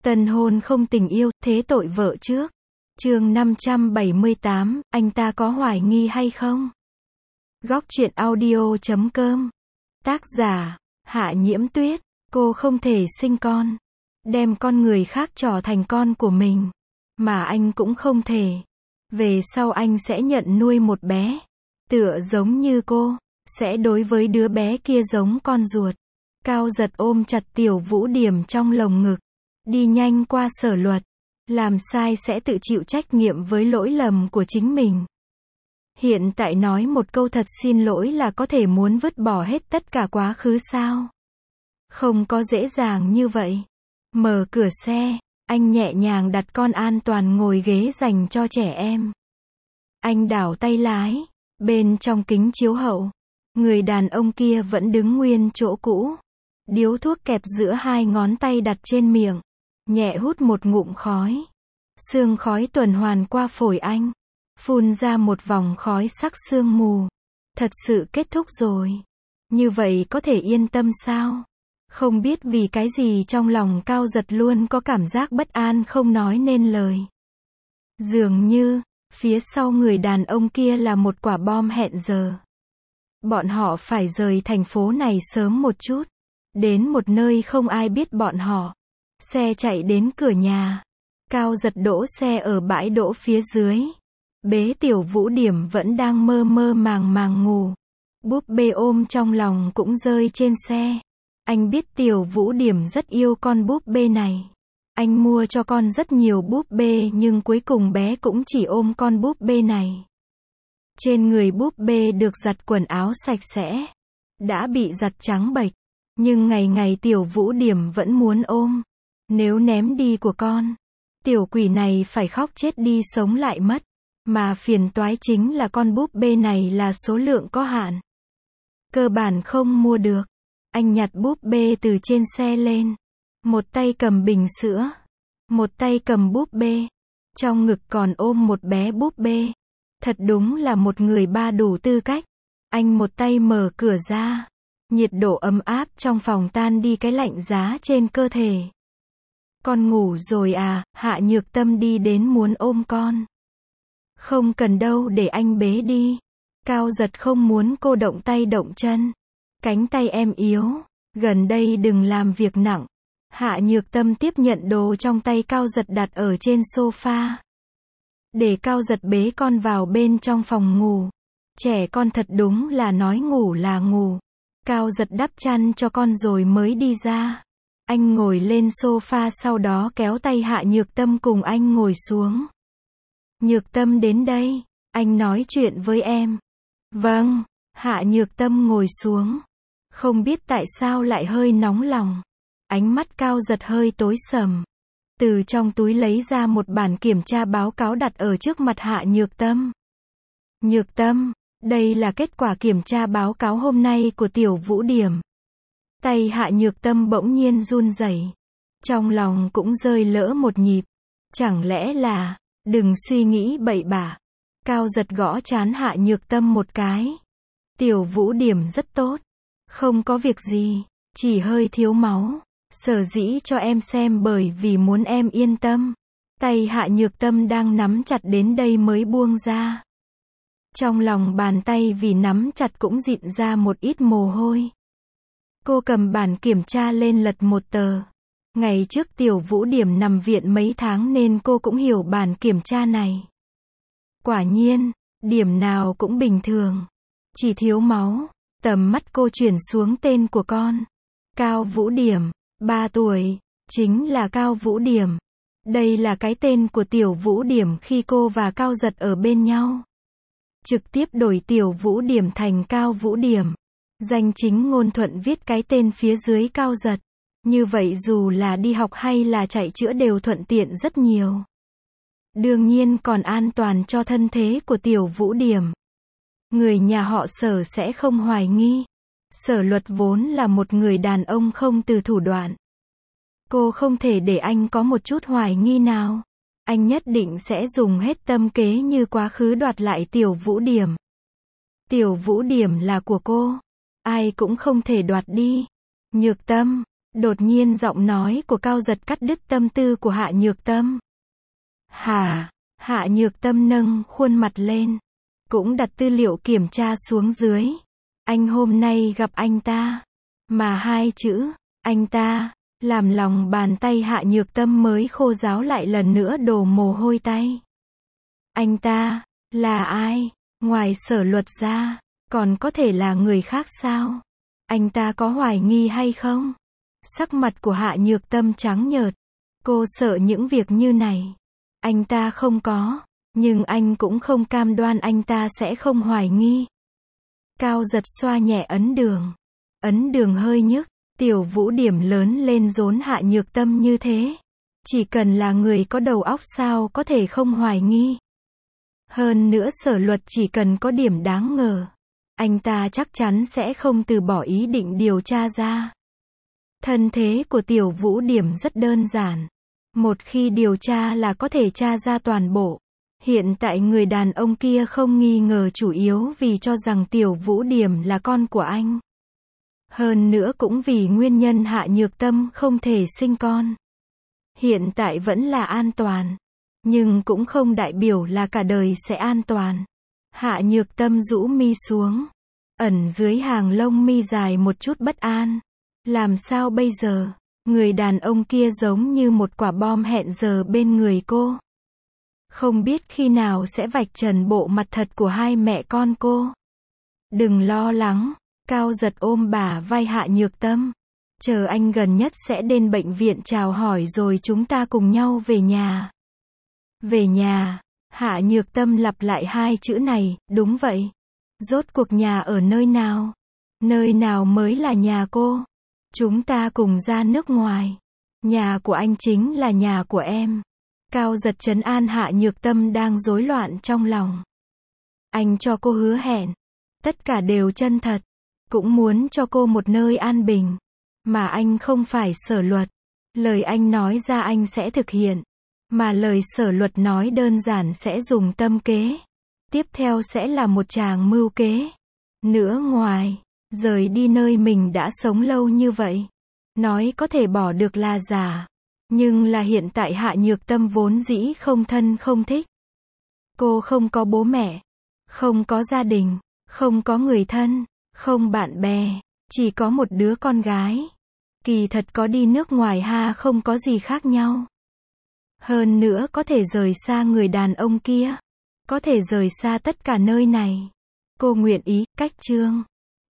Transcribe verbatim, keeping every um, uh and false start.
Tân hôn không tình yêu, thế tội vợ trước. Chương năm trăm bảy mươi tám, anh ta có hoài nghi hay không? Góc truyện audio chấm com. Tác giả, Hạ Nhiễm Tuyết. Cô không thể sinh con, đem con người khác trở thành con của mình. Mà anh cũng không thể. Về sau anh sẽ nhận nuôi một bé. Tựa giống như cô, sẽ đối với đứa bé kia giống con ruột. Cao Giật ôm chặt Tiểu Vũ Điểm trong lồng ngực. Đi nhanh qua sở luật. Làm sai sẽ tự chịu trách nhiệm với lỗi lầm của chính mình. Hiện tại nói một câu thật xin lỗi là có thể muốn vứt bỏ hết tất cả quá khứ sao? Không có dễ dàng như vậy. Mở cửa xe, anh nhẹ nhàng đặt con an toàn ngồi ghế dành cho trẻ em. Anh đảo tay lái, bên trong kính chiếu hậu, người đàn ông kia vẫn đứng nguyên chỗ cũ. Điếu thuốc kẹp giữa hai ngón tay đặt trên miệng, nhẹ hút một ngụm khói. Sương khói tuần hoàn qua phổi anh, phun ra một vòng khói sắc sương mù. Thật sự kết thúc rồi. Như vậy có thể yên tâm sao? Không biết vì cái gì trong lòng Cao Giật luôn có cảm giác bất an không nói nên lời. Dường như, phía sau người đàn ông kia là một quả bom hẹn giờ. Bọn họ phải rời thành phố này sớm một chút. Đến một nơi không ai biết bọn họ. Xe chạy đến cửa nhà. Cao Giật đỗ xe ở bãi đỗ phía dưới. Bế Tiểu Vũ Điểm vẫn đang mơ mơ màng màng ngủ. Búp bê ôm trong lòng cũng rơi trên xe. Anh biết Tiểu Vũ Điểm rất yêu con búp bê này. Anh mua cho con rất nhiều búp bê nhưng cuối cùng bé cũng chỉ ôm con búp bê này. Trên người búp bê được giặt quần áo sạch sẽ. Đã bị giặt trắng bệch. Nhưng ngày ngày Tiểu Vũ Điểm vẫn muốn ôm. Nếu ném đi của con, tiểu quỷ này phải khóc chết đi sống lại mất. Mà phiền toái chính là con búp bê này là số lượng có hạn. Cơ bản không mua được. Anh nhặt búp bê từ trên xe lên. Một tay cầm bình sữa. Một tay cầm búp bê. Trong ngực còn ôm một bé búp bê. Thật đúng là một người ba đủ tư cách. Anh một tay mở cửa ra. Nhiệt độ ấm áp trong phòng tan đi cái lạnh giá trên cơ thể. Con ngủ rồi à? Hạ Nhược Tâm đi đến muốn ôm con. Không cần đâu, để anh bế đi. Cao Giật không muốn cô động tay động chân. Cánh tay em yếu. Gần đây đừng làm việc nặng. Hạ Nhược Tâm tiếp nhận đồ trong tay Cao Giật đặt ở trên sofa. Để Cao Giật bế con vào bên trong phòng ngủ. Trẻ con thật đúng là nói ngủ là ngủ. Cao Giật đắp chăn cho con rồi mới đi ra. Anh ngồi lên sofa sau đó kéo tay Hạ Nhược Tâm cùng anh ngồi xuống. Nhược Tâm đến đây, anh nói chuyện với em. Vâng, Hạ Nhược Tâm ngồi xuống. Không biết tại sao lại hơi nóng lòng. Ánh mắt Cao Giật hơi tối sầm. Từ trong túi lấy ra một bản kiểm tra báo cáo đặt ở trước mặt Hạ Nhược Tâm. Nhược Tâm, đây là kết quả kiểm tra báo cáo hôm nay của Tiểu Vũ Điểm. Tay Hạ Nhược Tâm bỗng nhiên run rẩy. Trong lòng cũng rơi lỡ một nhịp. Chẳng lẽ là, đừng suy nghĩ bậy bạ. Cao Giật gõ trán Hạ Nhược Tâm một cái. Tiểu Vũ Điểm rất tốt. Không có việc gì, chỉ hơi thiếu máu. Sở dĩ cho em xem bởi vì muốn em yên tâm. Tay Hạ Nhược Tâm đang nắm chặt đến đây mới buông ra. Trong lòng bàn tay vì nắm chặt cũng dịn ra một ít mồ hôi. Cô cầm bản kiểm tra lên lật một tờ. Ngày trước Tiểu Vũ Điểm nằm viện mấy tháng nên cô cũng hiểu bản kiểm tra này. Quả nhiên, điểm nào cũng bình thường. Chỉ thiếu máu. Tầm mắt cô chuyển xuống tên của con. Cao Vũ Điểm, ba tuổi, chính là Cao Vũ Điểm. Đây là cái tên của Tiểu Vũ Điểm khi cô và Cao Giật ở bên nhau. Trực tiếp đổi Tiểu Vũ Điểm thành Cao Vũ Điểm. Danh chính ngôn thuận viết cái tên phía dưới Cao Giật. Như vậy dù là đi học hay là chạy chữa đều thuận tiện rất nhiều. Đương nhiên còn an toàn cho thân thế của Tiểu Vũ Điểm. Người nhà họ Sở sẽ không hoài nghi. Sở Luật vốn là một người đàn ông không từ thủ đoạn. Cô không thể để anh có một chút hoài nghi nào. Anh nhất định sẽ dùng hết tâm kế như quá khứ đoạt lại Tiểu Vũ Điểm. Tiểu Vũ Điểm là của cô. Ai cũng không thể đoạt đi. Nhược Tâm, Đột nhiên giọng nói của Cao Giật cắt đứt tâm tư của Hạ Nhược Tâm. Hả? Hạ Nhược Tâm nâng khuôn mặt lên, cũng đặt tư liệu kiểm tra xuống dưới. Anh hôm nay gặp anh ta. Mà hai chữ, anh ta, làm lòng bàn tay Hạ Nhược Tâm mới khô ráo lại lần nữa đổ mồ hôi tay. Anh ta, là ai? Ngoài Sở Luật ra, còn có thể là người khác sao? Anh ta có hoài nghi hay không? Sắc mặt của Hạ Nhược Tâm trắng nhợt. Cô sợ những việc như này. Anh ta không có, nhưng anh cũng không cam đoan anh ta sẽ không hoài nghi. Cao Giật xoa nhẹ ấn đường. Ấn đường hơi nhức, Tiểu Vũ điểm lớn lên rốn Hạ Nhược Tâm như thế. Chỉ cần là người có đầu óc sao có thể không hoài nghi. Hơn nữa Sở Luật chỉ cần có điểm đáng ngờ, anh ta chắc chắn sẽ không từ bỏ ý định điều tra ra. Thân thế của Tiểu Vũ điểm rất đơn giản. Một khi điều tra là có thể tra ra toàn bộ. Hiện tại người đàn ông kia không nghi ngờ chủ yếu vì cho rằng Tiểu Vũ điểm là con của anh. Hơn nữa cũng vì nguyên nhân Hạ Nhược Tâm không thể sinh con. Hiện tại vẫn là an toàn, nhưng cũng không đại biểu là cả đời sẽ an toàn. Hạ Nhược Tâm rũ mi xuống, ẩn dưới hàng lông mi dài một chút bất an. Làm sao bây giờ? Người đàn ông kia giống như một quả bom hẹn giờ bên người cô. Không biết khi nào sẽ vạch trần bộ mặt thật của hai mẹ con cô. Đừng lo lắng, Cao Giật ôm bả vai Hạ Nhược Tâm. Chờ anh gần nhất sẽ đến bệnh viện chào hỏi rồi chúng ta cùng nhau về nhà. Về nhà, Hạ Nhược Tâm lặp lại hai chữ này, đúng vậy. Rốt cuộc nhà ở nơi nào? Nơi nào mới là nhà cô? Chúng ta cùng ra nước ngoài. Nhà của anh chính là nhà của em. Cao Giật trấn an Hạ Nhược Tâm đang rối loạn trong lòng. Anh cho cô hứa hẹn. Tất cả đều chân thật. Cũng muốn cho cô một nơi an bình. Mà anh không phải Sở Luật. Lời anh nói ra anh sẽ thực hiện. Mà lời Sở Luật nói đơn giản sẽ dùng tâm kế. Tiếp theo sẽ là một tràng mưu kế. Nữa ngoài, rời đi nơi mình đã sống lâu như vậy. Nói có thể bỏ được là giả. Nhưng là hiện tại Hạ Nhược Tâm vốn dĩ không thân không thích. Cô không có bố mẹ. Không có gia đình. Không có người thân. Không bạn bè. Chỉ có một đứa con gái. Kỳ thật có đi nước ngoài ha không có gì khác nhau. Hơn nữa có thể rời xa người đàn ông kia. Có thể rời xa tất cả nơi này. Cô nguyện ý, cách chương.